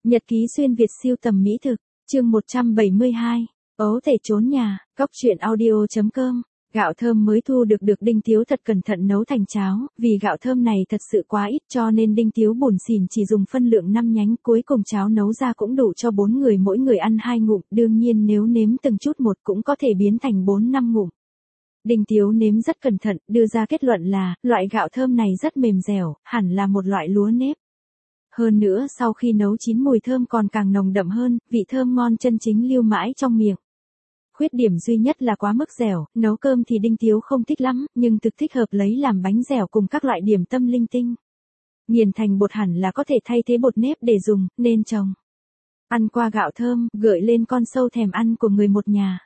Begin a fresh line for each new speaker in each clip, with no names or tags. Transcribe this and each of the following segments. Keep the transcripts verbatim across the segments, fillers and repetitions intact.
Nhật ký xuyên Việt siêu tầm mỹ thực, chương một trăm bảy mươi hai, ấu thể trốn nhà, cóc truyện audio chấm com. Gạo thơm mới thu được được Đinh Tiếu thật cẩn thận nấu thành cháo, vì gạo thơm này thật sự quá ít cho nên Đinh Tiếu bủn xỉn chỉ dùng phân lượng năm nhánh, cuối cùng cháo nấu ra cũng đủ cho bốn người mỗi người ăn hai ngụm, đương nhiên nếu nếm từng chút một cũng có thể biến thành bốn năm ngụm. Đinh Tiếu nếm rất cẩn thận, đưa ra kết luận là, loại gạo thơm này rất mềm dẻo, hẳn là một loại lúa nếp. Hơn nữa sau khi nấu chín mùi thơm còn càng nồng đậm hơn, vị thơm ngon chân chính lưu mãi trong miệng. Khuyết điểm duy nhất là quá mức dẻo, nấu cơm thì Đinh Tiếu không thích lắm, nhưng thực thích hợp lấy làm bánh dẻo cùng các loại điểm tâm linh tinh. Nghiền thành bột hẳn là có thể thay thế bột nếp để dùng, nên trồng. Ăn qua gạo thơm, gợi lên con sâu thèm ăn của người một nhà.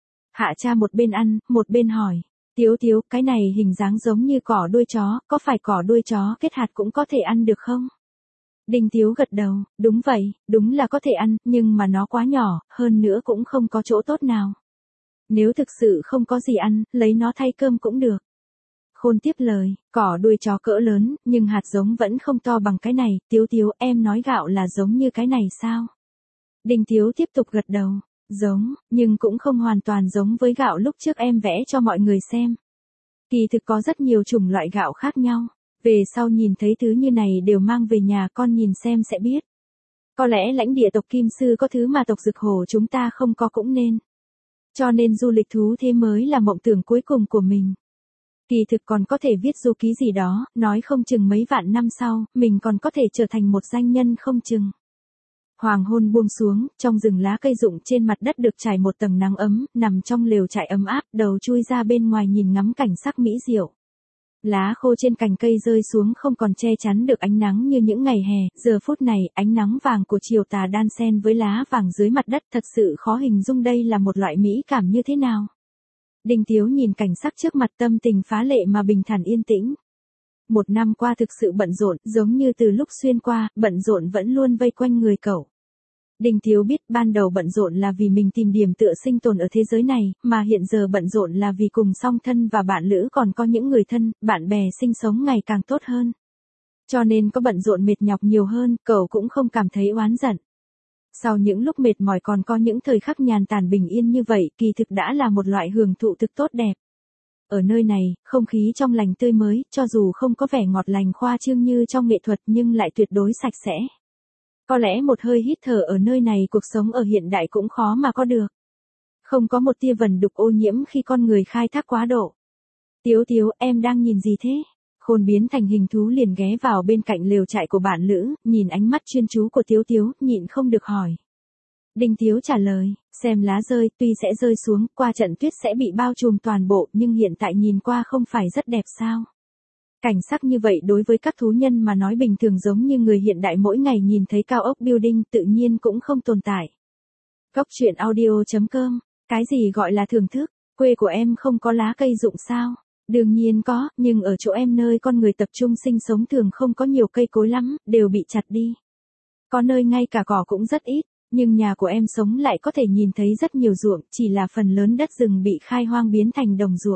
Hạ cha một bên ăn, một bên hỏi. Tiếu Tiếu, cái này hình dáng giống như cỏ đuôi chó, có phải cỏ đuôi chó kết hạt cũng có thể ăn được không? Đinh Tiếu gật đầu, đúng vậy, đúng là có thể ăn, nhưng mà nó quá nhỏ, hơn nữa cũng không có chỗ tốt nào. Nếu thực sự không có gì ăn, lấy nó thay cơm cũng được. Khôn tiếp lời, cỏ đuôi chó cỡ lớn, nhưng hạt giống vẫn không to bằng cái này, Tiếu Tiếu, em nói gạo là giống như cái này sao? Đinh Tiếu tiếp tục gật đầu, giống, nhưng cũng không hoàn toàn giống với gạo lúc trước em vẽ cho mọi người xem. Kỳ thực có rất nhiều chủng loại gạo khác nhau. Về sau nhìn thấy thứ như này đều mang về nhà con nhìn xem sẽ biết. Có lẽ lãnh địa tộc Kim Sư có thứ mà tộc Dực Hổ chúng ta không có cũng nên. Cho nên du lịch thú thế mới là mộng tưởng cuối cùng của mình. Kỳ thực còn có thể viết du ký gì đó, nói không chừng mấy vạn năm sau, mình còn có thể trở thành một danh nhân không chừng. Hoàng hôn buông xuống, trong rừng lá cây rụng trên mặt đất được trải một tầng nắng ấm, nằm trong lều trại ấm áp, đầu chui ra bên ngoài nhìn ngắm cảnh sắc mỹ diệu. Lá khô trên cành cây rơi xuống không còn che chắn được ánh nắng như những ngày hè, giờ phút này ánh nắng vàng của chiều tà đan xen với lá vàng dưới mặt đất thật sự khó hình dung đây là một loại mỹ cảm như thế nào. Đinh Tiếu nhìn cảnh sắc trước mặt tâm tình phá lệ mà bình thản yên tĩnh. Một năm qua thực sự bận rộn, giống như từ lúc xuyên qua, bận rộn vẫn luôn vây quanh người cậu. Đinh Tiếu biết ban đầu bận rộn là vì mình tìm điểm tựa sinh tồn ở thế giới này, mà hiện giờ bận rộn là vì cùng song thân và bạn lữ còn có những người thân, bạn bè sinh sống ngày càng tốt hơn. Cho nên có bận rộn mệt nhọc nhiều hơn, cậu cũng không cảm thấy oán giận. Sau những lúc mệt mỏi còn có những thời khắc nhàn tản bình yên như vậy, kỳ thực đã là một loại hưởng thụ thực tốt đẹp. Ở nơi này, không khí trong lành tươi mới, cho dù không có vẻ ngọt lành khoa trương như trong nghệ thuật nhưng lại tuyệt đối sạch sẽ. Có lẽ một hơi hít thở ở nơi này cuộc sống ở hiện đại cũng khó mà có được. Không có một tia vần đục ô nhiễm khi con người khai thác quá độ. Tiếu Tiếu, em đang nhìn gì thế? Khôn biến thành hình thú liền ghé vào bên cạnh lều trại của bạn lữ, nhìn ánh mắt chuyên chú của Tiếu Tiếu, nhịn không được hỏi. Đinh Tiếu trả lời, xem lá rơi, tuy sẽ rơi xuống, qua trận tuyết sẽ bị bao trùm toàn bộ, nhưng hiện tại nhìn qua không phải rất đẹp sao? Cảnh sắc như vậy đối với các thú nhân mà nói bình thường giống như người hiện đại mỗi ngày nhìn thấy cao ốc building tự nhiên cũng không tồn tại. Cóc truyện audio chấm com, cái gì gọi là thưởng thức, quê của em không có lá cây rụng sao? Đương nhiên có, nhưng ở chỗ em nơi con người tập trung sinh sống thường không có nhiều cây cối lắm, đều bị chặt đi. Có nơi ngay cả cỏ cũng rất ít, nhưng nhà của em sống lại có thể nhìn thấy rất nhiều ruộng, chỉ là phần lớn đất rừng bị khai hoang biến thành đồng ruộng.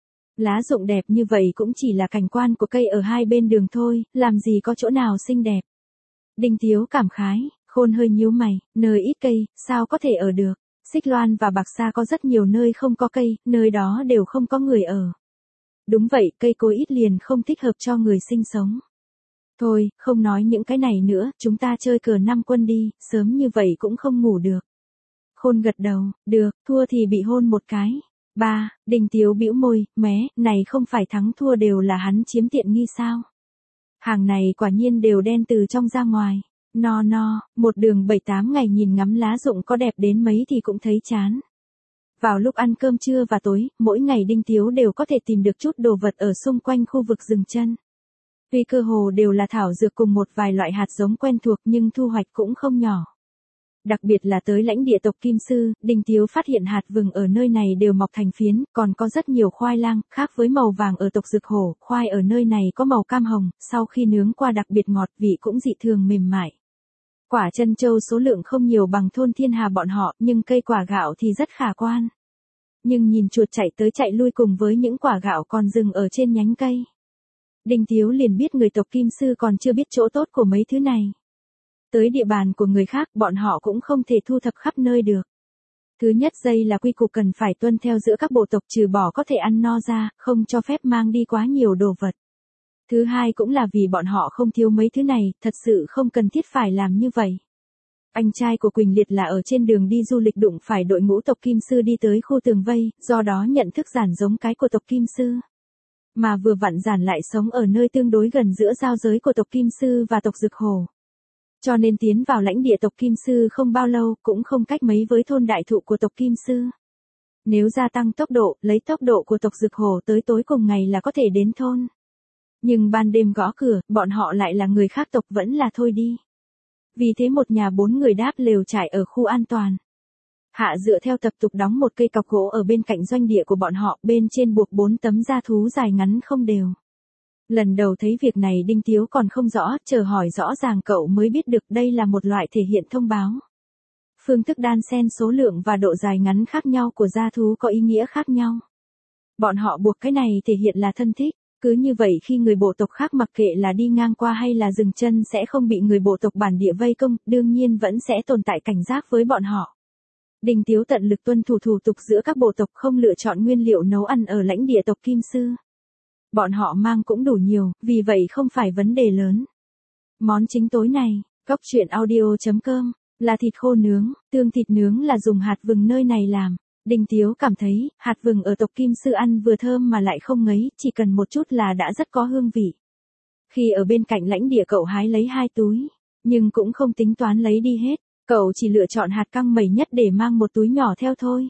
Lá rụng đẹp như vậy cũng chỉ là cảnh quan của cây ở hai bên đường thôi, làm gì có chỗ nào xinh đẹp. Đinh Tiếu cảm khái, Khôn hơi nhíu mày, nơi ít cây, sao có thể ở được. Xích Loan và Bạc Sa có rất nhiều nơi không có cây, nơi đó đều không có người ở. Đúng vậy, cây cối ít liền không thích hợp cho người sinh sống. Thôi, không nói những cái này nữa, chúng ta chơi cờ năm quân đi, sớm như vậy cũng không ngủ được. Khôn gật đầu, được, thua thì bị hôn một cái. Ba, Đinh Tiếu bĩu môi, mé, này không phải thắng thua đều là hắn chiếm tiện nghi sao? Hàng này quả nhiên đều đen từ trong ra ngoài. No no, một đường bảy tám ngày nhìn ngắm lá rụng có đẹp đến mấy thì cũng thấy chán. Vào lúc ăn cơm trưa và tối, mỗi ngày Đinh Tiếu đều có thể tìm được chút đồ vật ở xung quanh khu vực rừng chân. Tuy cơ hồ đều là thảo dược cùng một vài loại hạt giống quen thuộc nhưng thu hoạch cũng không nhỏ. Đặc biệt là tới lãnh địa tộc Kim Sư, Đinh Tiếu phát hiện hạt vừng ở nơi này đều mọc thành phiến, còn có rất nhiều khoai lang, khác với màu vàng ở tộc Dực Hổ, khoai ở nơi này có màu cam hồng, sau khi nướng qua đặc biệt ngọt, vị cũng dị thường mềm mại. Quả trân châu số lượng không nhiều bằng thôn Thiên Hà bọn họ, nhưng cây quả gạo thì rất khả quan. Nhưng nhìn chuột chạy tới chạy lui cùng với những quả gạo còn dừng ở trên nhánh cây. Đinh Tiếu liền biết người tộc Kim Sư còn chưa biết chỗ tốt của mấy thứ này. Tới địa bàn của người khác bọn họ cũng không thể thu thập khắp nơi được. Thứ nhất dây là quy củ cần phải tuân theo giữa các bộ tộc, trừ bỏ có thể ăn no ra, không cho phép mang đi quá nhiều đồ vật. Thứ hai cũng là vì bọn họ không thiếu mấy thứ này, thật sự không cần thiết phải làm như vậy. Anh trai của Quỳnh Liệt là ở trên đường đi du lịch đụng phải đội ngũ tộc Kim Sư đi tới khu tường vây, do đó nhận thức giản giống cái của tộc Kim Sư. Mà vừa vặn giản lại sống ở nơi tương đối gần giữa giao giới của tộc Kim Sư và tộc Dực Hổ. Cho nên tiến vào lãnh địa tộc Kim Sư không bao lâu cũng không cách mấy với thôn đại thụ của tộc Kim Sư. Nếu gia tăng tốc độ, lấy tốc độ của tộc Dực Hổ tới tối cùng ngày là có thể đến thôn. Nhưng ban đêm gõ cửa, bọn họ lại là người khác tộc vẫn là thôi đi. Vì thế một nhà bốn người đáp lều trại ở khu an toàn. Hạ dựa theo tập tục đóng một cây cọc gỗ ở bên cạnh doanh địa của bọn họ, bên trên buộc bốn tấm da thú dài ngắn không đều. Lần đầu thấy việc này Đinh Tiếu còn không rõ, chờ hỏi rõ ràng cậu mới biết được đây là một loại thể hiện thông báo. Phương thức đan xen số lượng và độ dài ngắn khác nhau của da thú có ý nghĩa khác nhau. Bọn họ buộc cái này thể hiện là thân thích. Cứ như vậy khi người bộ tộc khác mặc kệ là đi ngang qua hay là dừng chân sẽ không bị người bộ tộc bản địa vây công, đương nhiên vẫn sẽ tồn tại cảnh giác với bọn họ. Đinh Tiếu tận lực tuân thủ thủ tục giữa các bộ tộc, không lựa chọn nguyên liệu nấu ăn ở lãnh địa tộc Kim Sư. Bọn họ mang cũng đủ nhiều, vì vậy không phải vấn đề lớn. Món chính tối này, Cóc Truyện Audio chấm com, là thịt khô nướng, tương thịt nướng là dùng hạt vừng nơi này làm. Đinh Tiếu cảm thấy, hạt vừng ở tộc Kim Sư ăn vừa thơm mà lại không ngấy, chỉ cần một chút là đã rất có hương vị. Khi ở bên cạnh lãnh địa cậu hái lấy hai túi, nhưng cũng không tính toán lấy đi hết, cậu chỉ lựa chọn hạt căng mẩy nhất để mang một túi nhỏ theo thôi.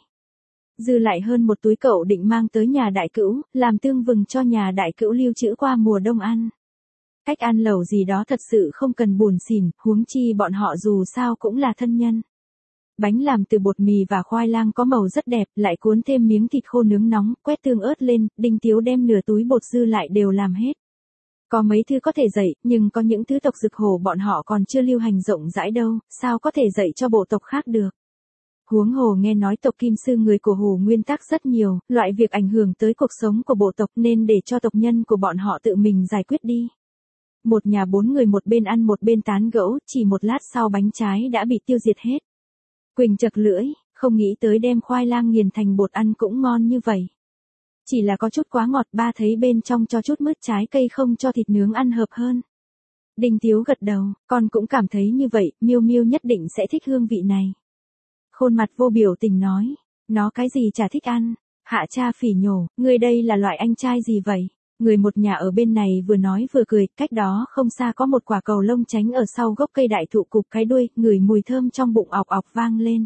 Dư lại hơn một túi cậu định mang tới nhà đại cữu, làm tương vừng cho nhà đại cữu lưu trữ qua mùa đông ăn. Cách ăn lẩu gì đó thật sự không cần buồn xỉn, huống chi bọn họ dù sao cũng là thân nhân. Bánh làm từ bột mì và khoai lang có màu rất đẹp, lại cuốn thêm miếng thịt khô nướng nóng, quét tương ớt lên, Đinh Tiếu đem nửa túi bột dư lại đều làm hết. Có mấy thứ có thể dạy, nhưng có những thứ tộc Dực Hổ bọn họ còn chưa lưu hành rộng rãi đâu, sao có thể dạy cho bộ tộc khác được. Huống hồ nghe nói tộc Kim Sư người của Hồ nguyên tắc rất nhiều, loại việc ảnh hưởng tới cuộc sống của bộ tộc nên để cho tộc nhân của bọn họ tự mình giải quyết đi. Một nhà bốn người một bên ăn một bên tán gẫu, chỉ một lát sau bánh trái đã bị tiêu diệt hết. Quỳnh chật lưỡi, không nghĩ tới đem khoai lang nghiền thành bột ăn cũng ngon như vậy. Chỉ là có chút quá ngọt, ba thấy bên trong cho chút mứt trái cây không cho thịt nướng ăn hợp hơn. Đinh Tiếu gật đầu, con cũng cảm thấy như vậy, Miêu Miêu nhất định sẽ thích hương vị này. Khôn mặt vô biểu tình nói, nó cái gì chả thích ăn. Hạ cha phỉ nhổ, ngươi đây là loại anh trai gì vậy? Người một nhà ở bên này vừa nói vừa cười, cách đó không xa có một quả cầu lông tránh ở sau gốc cây đại thụ cụp cái đuôi, ngửi mùi thơm trong bụng ọc ọc vang lên.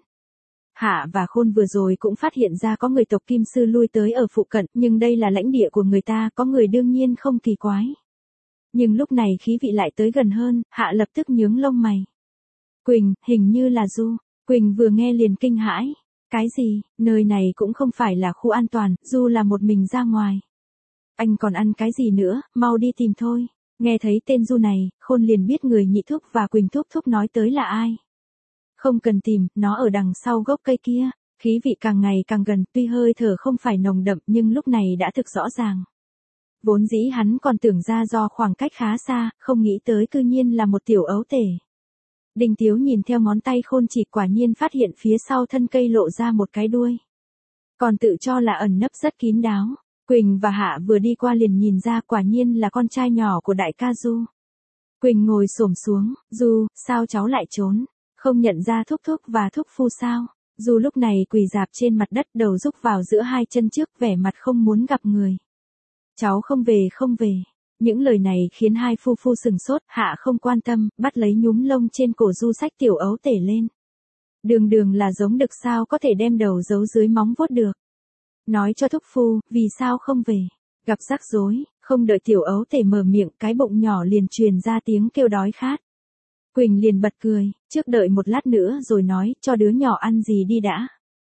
Hạ và Khôn vừa rồi cũng phát hiện ra có người tộc Kim Sư lui tới ở phụ cận, nhưng đây là lãnh địa của người ta, có người đương nhiên không kỳ quái. Nhưng lúc này khí vị lại tới gần hơn, Hạ lập tức nhướng lông mày. Quỳnh, hình như là Du. Quỳnh vừa nghe liền kinh hãi. Cái gì, nơi này cũng không phải là khu an toàn, Du là một mình ra ngoài. Anh còn ăn cái gì nữa, mau đi tìm thôi. Nghe thấy tên Du này, Khôn liền biết người Nhị Thúc và Quỳnh Thúc Thúc nói tới là ai. Không cần tìm, nó ở đằng sau gốc cây kia. Khí vị càng ngày càng gần, tuy hơi thở không phải nồng đậm nhưng lúc này đã thực rõ ràng. Vốn dĩ hắn còn tưởng ra do khoảng cách khá xa, không nghĩ tới cư nhiên là một tiểu ấu tể. Đinh Tiếu nhìn theo ngón tay Khôn chỉ, quả nhiên phát hiện phía sau thân cây lộ ra một cái đuôi. Còn tự cho là ẩn nấp rất kín đáo. Quỳnh và Hạ vừa đi qua liền nhìn ra, quả nhiên là con trai nhỏ của đại ca Du. Quỳnh ngồi xổm xuống, Du, sao cháu lại trốn? Không nhận ra Thúc Thúc và Thúc Phu sao? Du lúc này quỳ rạp trên mặt đất, đầu rúc vào giữa hai chân trước, vẻ mặt không muốn gặp người. Cháu không về không về. Những lời này khiến hai phu phu sừng sốt, Hạ không quan tâm, bắt lấy nhúm lông trên cổ Du xách tiểu ấu tể lên. Đường đường là giống đực sao có thể đem đầu giấu dưới móng vuốt được. Nói cho Thúc Phu, vì sao không về? Gặp rắc rối, không đợi tiểu ấu tể mở miệng, cái bụng nhỏ liền truyền ra tiếng kêu đói khát. Quỳnh liền bật cười, trước đợi một lát nữa rồi nói, cho đứa nhỏ ăn gì đi đã.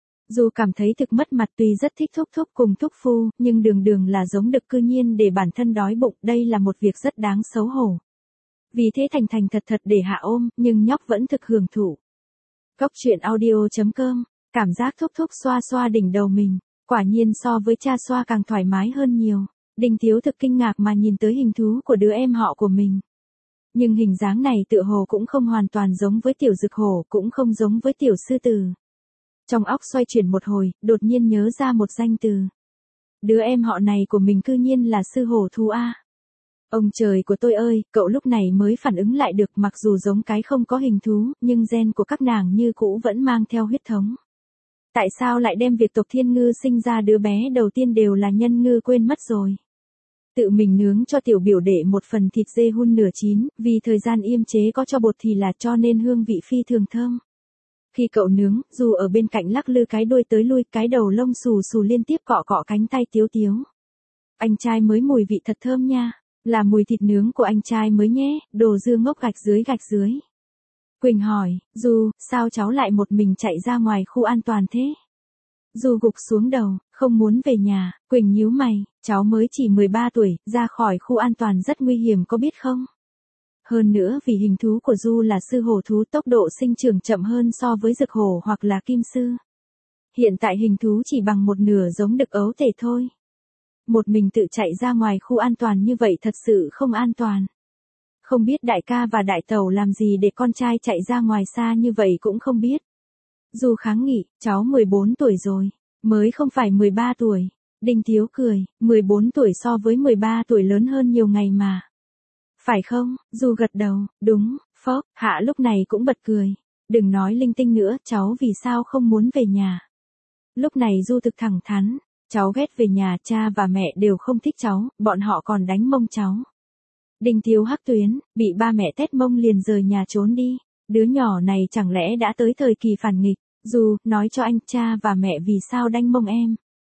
Dù cảm thấy thực mất mặt, tuy rất thích Thúc Thúc cùng Thúc Phu, nhưng đường đường là giống đực cư nhiên để bản thân đói bụng, đây là một việc rất đáng xấu hổ. Vì thế thành thành thật thật để Hạ ôm, nhưng nhóc vẫn thực hưởng thụ. Cóc Truyện Audio chấm com, cảm giác Thúc Thúc xoa xoa đỉnh đầu mình, quả nhiên so với cha xoa càng thoải mái hơn nhiều. Đinh Tiếu thực kinh ngạc mà nhìn tới hình thú của đứa em họ của mình. Nhưng hình dáng này tựa hồ cũng không hoàn toàn giống với tiểu dực hổ, cũng không giống với tiểu sư tử. Trong óc xoay chuyển một hồi, đột nhiên nhớ ra một danh từ. Đứa em họ này của mình cư nhiên là sư hổ thú a. Ông trời của tôi ơi, cậu lúc này mới phản ứng lại được, mặc dù giống cái không có hình thú, nhưng gen của các nàng như cũ vẫn mang theo huyết thống. Tại sao lại đem việc tộc Thiên Ngư sinh ra đứa bé đầu tiên đều là nhân ngư quên mất rồi? Tự mình nướng cho tiểu biểu đệ một phần thịt dê hun nửa chín, vì thời gian yêm chế có cho bột thì là cho nên hương vị phi thường thơm. Khi cậu nướng, dù ở bên cạnh lắc lư cái đuôi tới lui, cái đầu lông xù xù liên tiếp cọ cọ cánh tay tiếu tiếu. Anh trai mới mùi vị thật thơm nha, là mùi thịt nướng của anh trai mới nhé, đồ dưa ngốc gạch dưới gạch dưới. Quỳnh hỏi, Du, sao cháu lại một mình chạy ra ngoài khu an toàn thế? Du gục xuống đầu, không muốn về nhà. Quỳnh nhíu mày, cháu mới chỉ mười ba tuổi, ra khỏi khu an toàn rất nguy hiểm có biết không? Hơn nữa vì hình thú của Du là sư hổ thú, tốc độ sinh trưởng chậm hơn so với dực hổ hoặc là kim sư. Hiện tại hình thú chỉ bằng một nửa giống đực ấu tể thôi. Một mình tự chạy ra ngoài khu an toàn như vậy thật sự không an toàn. Không biết đại ca và đại tẩu làm gì để con trai chạy ra ngoài xa như vậy cũng không biết. Du kháng nghị, cháu mười bốn tuổi rồi, mới không phải mười ba tuổi. Đinh Tiếu cười, mười bốn tuổi so với mười ba tuổi lớn hơn nhiều ngày mà. Phải không? Du gật đầu, đúng, phốc. Hạ lúc này cũng bật cười. Đừng nói linh tinh nữa, cháu vì sao không muốn về nhà. Lúc này Du thực thẳng thắn, cháu ghét về nhà, cha và mẹ đều không thích cháu, bọn họ còn đánh mông cháu. Đinh Tiếu hắc tuyến, bị ba mẹ tét mông liền rời nhà trốn đi. Đứa nhỏ này chẳng lẽ đã tới thời kỳ phản nghịch. Du, nói cho anh, cha và mẹ vì sao đánh mông em?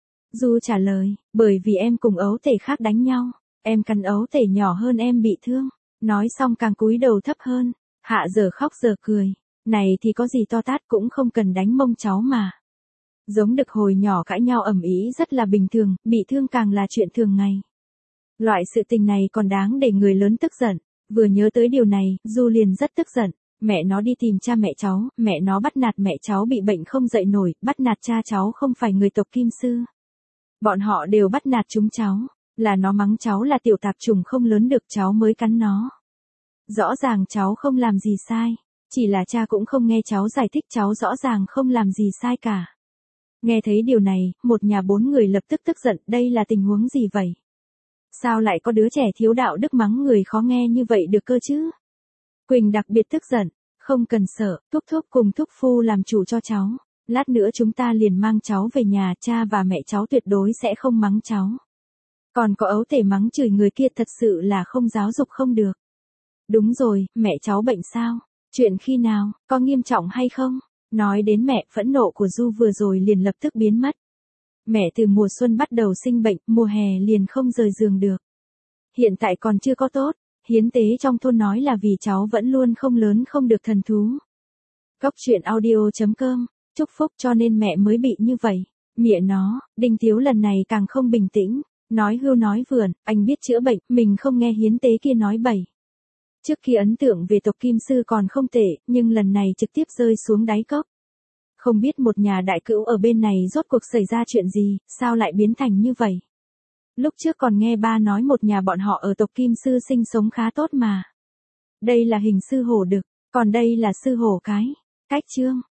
Du trả lời, bởi vì em cùng ấu tể khác đánh nhau. Em cắn ấu tể nhỏ hơn em bị thương. Nói xong càng cúi đầu thấp hơn. Hạ giờ khóc giờ cười. Này thì có gì to tát, cũng không cần đánh mông cháu mà. Giống đực hồi nhỏ cãi nhau ầm ĩ rất là bình thường, bị thương càng là chuyện thường ngày. Loại sự tình này còn đáng để người lớn tức giận. Vừa nhớ tới điều này, Du liền rất tức giận. Mẹ nó đi tìm cha mẹ cháu, mẹ nó bắt nạt mẹ cháu bị bệnh không dậy nổi, bắt nạt cha cháu không phải người tộc Kim Sư. Bọn họ đều bắt nạt chúng cháu, là nó mắng cháu là tiểu tạp chủng không lớn được cháu mới cắn nó. Rõ ràng cháu không làm gì sai, chỉ là cha cũng không nghe cháu giải thích, cháu rõ ràng không làm gì sai cả. Nghe thấy điều này, một nhà bốn người lập tức tức giận, đây là tình huống gì vậy? Sao lại có đứa trẻ thiếu đạo đức mắng người khó nghe như vậy được cơ chứ? Quỳnh đặc biệt tức giận, không cần sợ, thúc thúc cùng thúc phu làm chủ cho cháu. Lát nữa chúng ta liền mang cháu về nhà, cha và mẹ cháu tuyệt đối sẽ không mắng cháu. Còn có ấu tể mắng chửi người kia thật sự là không giáo dục không được. Đúng rồi, mẹ cháu bệnh sao? Chuyện khi nào, có nghiêm trọng hay không? Nói đến mẹ, phẫn nộ của Du vừa rồi liền lập tức biến mất. Mẹ từ mùa xuân bắt đầu sinh bệnh, mùa hè liền không rời giường được. Hiện tại còn chưa có tốt, hiến tế trong thôn nói là vì cháu vẫn luôn không lớn không được thần thú. Góc truyện audio chấm com, chúc phúc cho nên mẹ mới bị như vậy. Mẹ nó, Đinh Tiếu lần này càng không bình tĩnh, nói hưu nói vượn, anh biết chữa bệnh, mình không nghe hiến tế kia nói bậy. Trước khi ấn tượng về tộc Kim Sư còn không tệ, nhưng lần này trực tiếp rơi xuống đáy cốc. Không biết một nhà đại cữu ở bên này rốt cuộc xảy ra chuyện gì, sao lại biến thành như vậy. Lúc trước còn nghe ba nói một nhà bọn họ ở tộc Kim Sư sinh sống khá tốt mà. Đây là hình sư hổ đực, còn đây là sư hổ cái. Cách chương.